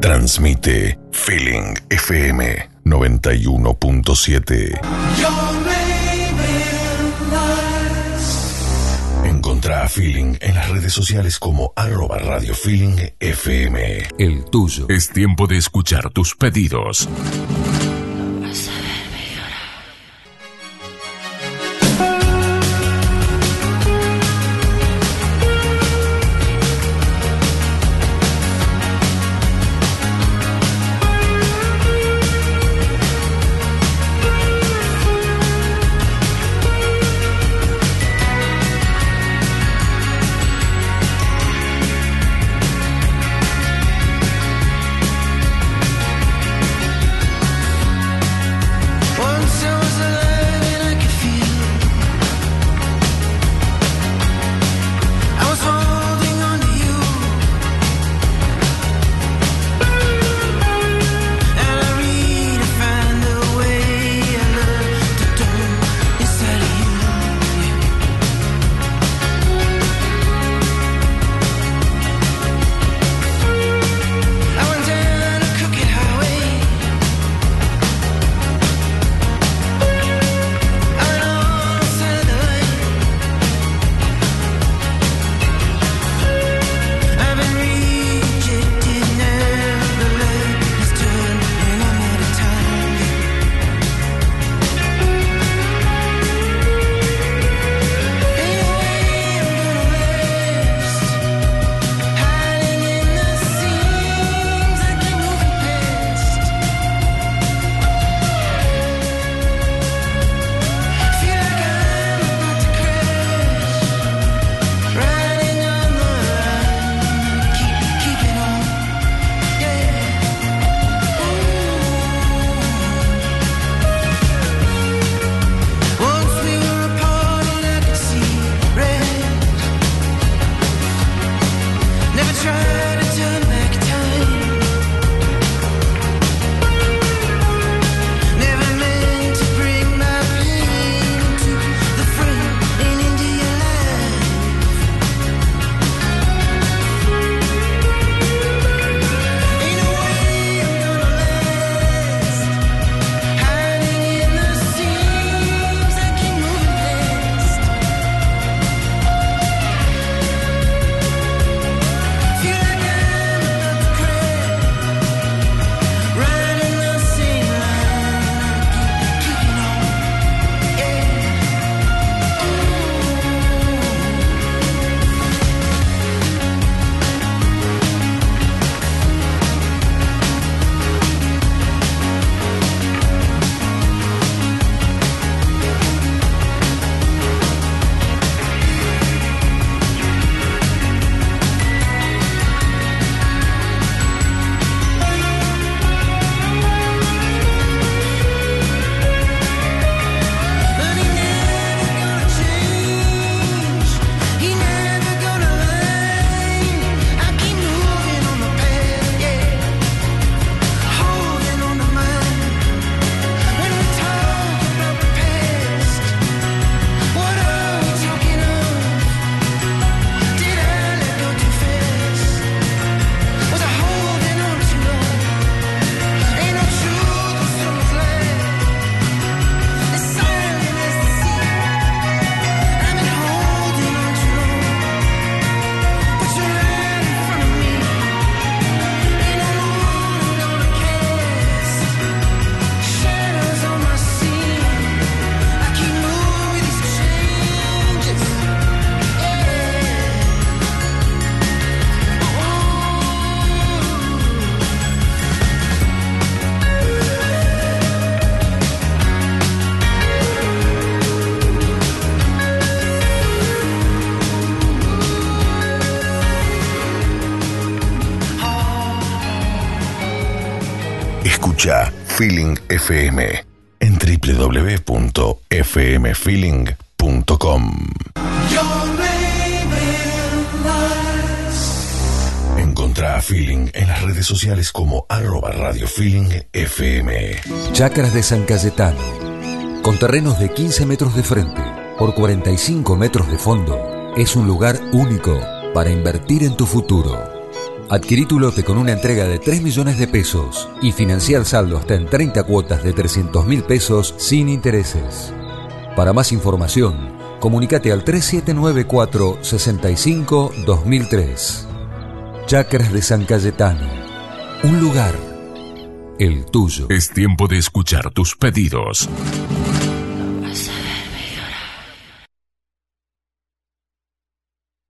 Transmite Feeling FM 91.7. Encontrá a Feeling en las redes sociales como @Radio Feeling FM. El tuyo. Es tiempo de escuchar tus pedidos. Escucha Feeling FM en www.fmfeeling.com. Encontrá a Feeling en las redes sociales como @Radio Feeling FM. Chacras de San Cayetano, con terrenos de 15 metros de frente por 45 metros de fondo, es un lugar único para invertir en tu futuro. Adquirí tu lote con una entrega de 3 millones de pesos y financiar saldo hasta en 30 cuotas de 300.000 pesos sin intereses. Para más información, comunícate al 3794 65 2003. Chacras de San Cayetano. Un lugar, el tuyo. Es tiempo de escuchar tus pedidos.